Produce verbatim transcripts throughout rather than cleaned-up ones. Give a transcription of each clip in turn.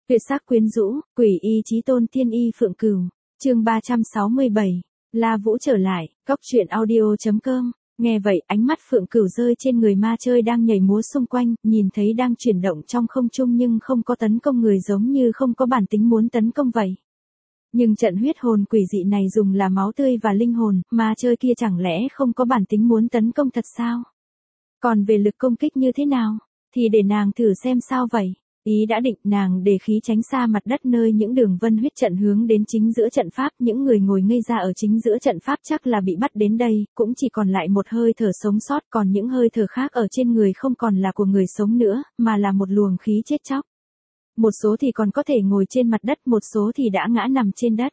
Tuyệt sắc quyến rũ, quỷ y chí tôn tiên y Phượng Cửu. Chương ba trăm sáu mươi bảy. La Vũ trở lại, cóc truyện audio chấm com. Nghe vậy, ánh mắt Phượng Cửu rơi trên người ma chơi đang nhảy múa xung quanh, nhìn thấy đang chuyển động trong không trung nhưng không có tấn công người, giống như không có bản tính muốn tấn công vậy. Nhưng trận huyết hồn quỷ dị này dùng là máu tươi và linh hồn, ma chơi kia chẳng lẽ không có bản tính muốn tấn công thật sao? Còn về lực công kích như thế nào, thì để nàng thử xem sao vậy. Ý đã định, nàng để khí tránh xa mặt đất nơi những đường vân huyết trận hướng đến chính giữa trận pháp, những người ngồi ngây ra ở chính giữa trận pháp chắc là bị bắt đến đây, cũng chỉ còn lại một hơi thở sống sót, còn những hơi thở khác ở trên người không còn là của người sống nữa, mà là một luồng khí chết chóc. Một số thì còn có thể ngồi trên mặt đất, một số thì đã ngã nằm trên đất.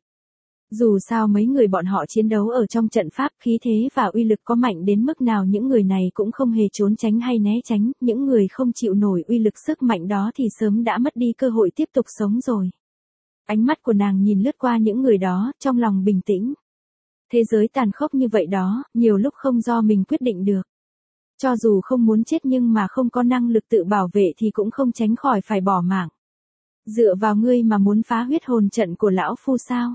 Dù sao mấy người bọn họ chiến đấu ở trong trận pháp, khí thế và uy lực có mạnh đến mức nào những người này cũng không hề trốn tránh hay né tránh, những người không chịu nổi uy lực sức mạnh đó thì sớm đã mất đi cơ hội tiếp tục sống rồi. Ánh mắt của nàng nhìn lướt qua những người đó, trong lòng bình tĩnh. Thế giới tàn khốc như vậy đó, nhiều lúc không do mình quyết định được. Cho dù không muốn chết nhưng mà không có năng lực tự bảo vệ thì cũng không tránh khỏi phải bỏ mạng. Dựa vào ngươi mà muốn phá huyết hồn trận của lão phu sao?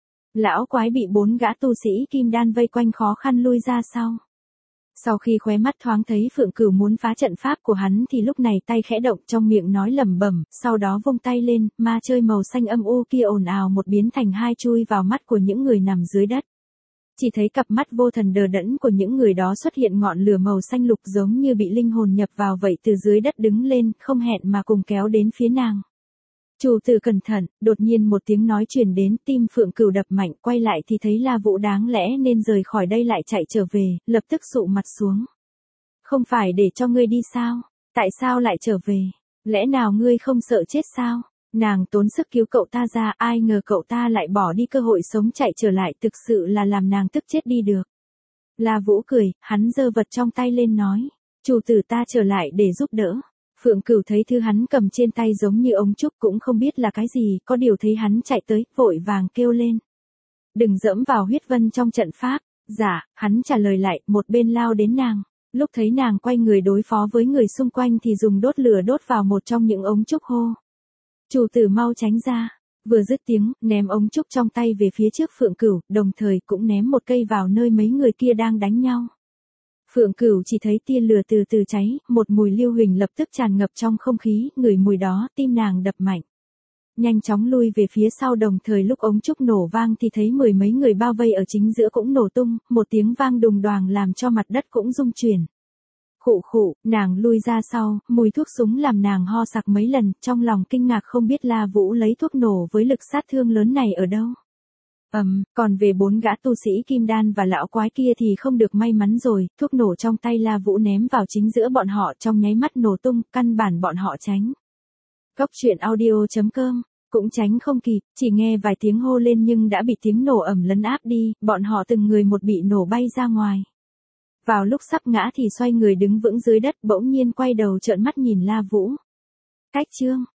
Lão quái bị bốn gã tu sĩ kim đan vây quanh khó khăn lui ra sau. Sau khi khóe mắt thoáng thấy Phượng Cửu muốn phá trận pháp của hắn thì lúc này tay khẽ động, trong miệng nói lẩm bẩm, sau đó vung tay lên, ma chơi màu xanh âm u kia ồn ào một biến thành hai chui vào mắt của những người nằm dưới đất. Chỉ thấy cặp mắt vô thần đờ đẫn của những người đó xuất hiện ngọn lửa màu xanh lục giống như bị linh hồn nhập vào vậy, từ dưới đất đứng lên, không hẹn mà cùng kéo đến phía nàng. Chủ tử cẩn thận, đột nhiên một tiếng nói truyền đến, tim Phượng Cửu đập mạnh, quay lại thì thấy La Vũ đáng lẽ nên rời khỏi đây lại chạy trở về, lập tức sụ mặt xuống. Không phải để cho ngươi đi sao? Tại sao lại trở về? Lẽ nào ngươi không sợ chết sao? Nàng tốn sức cứu cậu ta ra, ai ngờ cậu ta lại bỏ đi cơ hội sống chạy trở lại, thực sự là làm nàng tức chết đi được. La Vũ cười, hắn giơ vật trong tay lên nói, chủ tử ta trở lại để giúp đỡ. Phượng Cửu thấy thứ hắn cầm trên tay giống như ống trúc, cũng không biết là cái gì, có điều thấy hắn chạy tới, vội vàng kêu lên. Đừng dẫm vào huyết vân trong trận pháp. Dạ, hắn trả lời lại, một bên lao đến nàng. Lúc thấy nàng quay người đối phó với người xung quanh thì dùng đốt lửa đốt vào một trong những ống trúc hô. Chủ tử mau tránh ra. Vừa dứt tiếng, ném ống trúc trong tay về phía trước Phượng Cửu, đồng thời cũng ném một cây vào nơi mấy người kia đang đánh nhau. Phượng Cửu chỉ thấy tia lửa từ từ cháy, một mùi lưu huỳnh lập tức tràn ngập trong không khí, ngửi mùi đó, tim nàng đập mạnh. Nhanh chóng lui về phía sau, đồng thời lúc ống trúc nổ vang thì thấy mười mấy người bao vây ở chính giữa cũng nổ tung, một tiếng vang đùng đoàng làm cho mặt đất cũng rung chuyển. Khụ khụ, nàng lui ra sau, mùi thuốc súng làm nàng ho sặc mấy lần, trong lòng kinh ngạc không biết La Vũ lấy thuốc nổ với lực sát thương lớn này ở đâu. Ầm, um, còn về bốn gã tu sĩ kim đan và lão quái kia thì không được may mắn rồi, thuốc nổ trong tay La Vũ ném vào chính giữa bọn họ, trong nháy mắt nổ tung, căn bản bọn họ tránh. Cóc truyện audio chấm com, cũng tránh không kịp, chỉ nghe vài tiếng hô lên nhưng đã bị tiếng nổ ầm lấn áp đi, bọn họ từng người một bị nổ bay ra ngoài. Vào lúc sắp ngã thì xoay người đứng vững dưới đất, bỗng nhiên quay đầu trợn mắt nhìn La Vũ. Cách chương